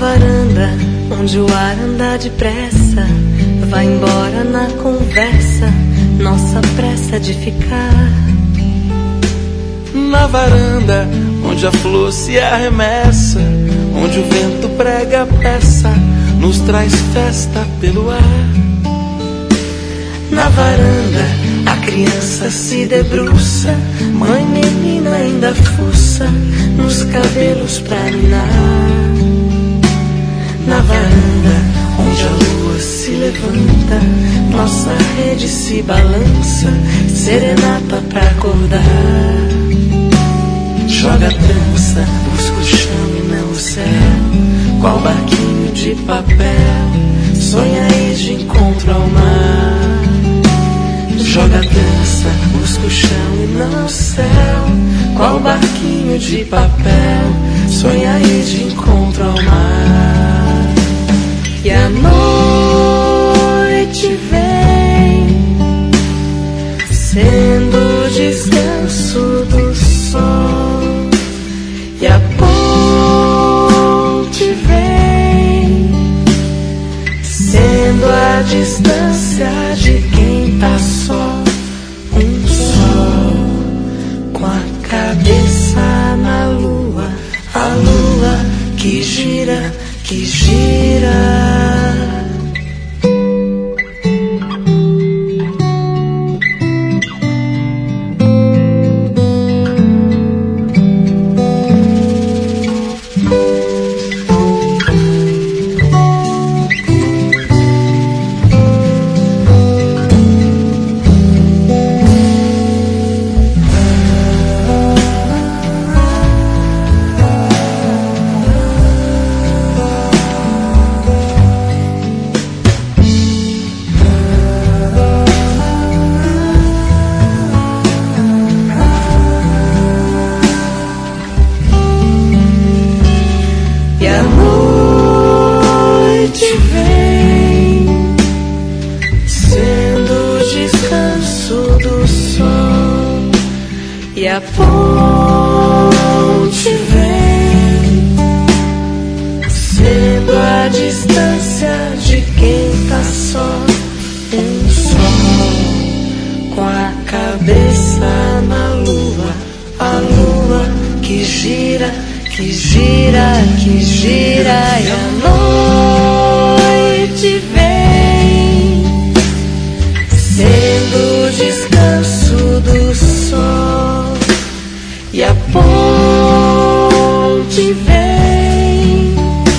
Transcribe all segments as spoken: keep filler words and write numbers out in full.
varanda, onde o ar anda depressa, vai embora na conversa nossa pressa de ficar. Na varanda, onde a flor se arremessa, onde o vento prega a peça, nos traz festa pelo ar. Na varanda, a criança se debruça, mãe menina ainda fuça nos cabelos pra ninar. Na varanda, onde a lua se levanta, nossa rede se balança, serenata pra acordar. Joga a trança, busca o chão e não o céu, qual barquinho de papel, sonha ir de encontro ao mar. Joga a dança, busca o chão e não o céu, qual barquinho de papel, sonha ir de encontro ao mar. E a noite vem, sendo o descanso do sol, e a ponte vem, sendo a distância de quem tá só. Um sol com a cabeça na lua, a lua que gira, que gira. E a ponte vem, sendo a distância de quem tá só. Um sol com a cabeça na lua, a lua que gira, que gira, que gira. E a noite vem, sendo o descanso do sol. E a ponte vem,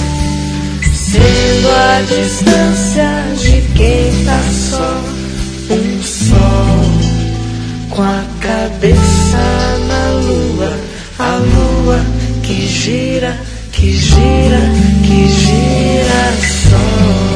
sendo a distância de quem tá só. Um sol com a cabeça na lua, a lua que gira, que gira, que gira só.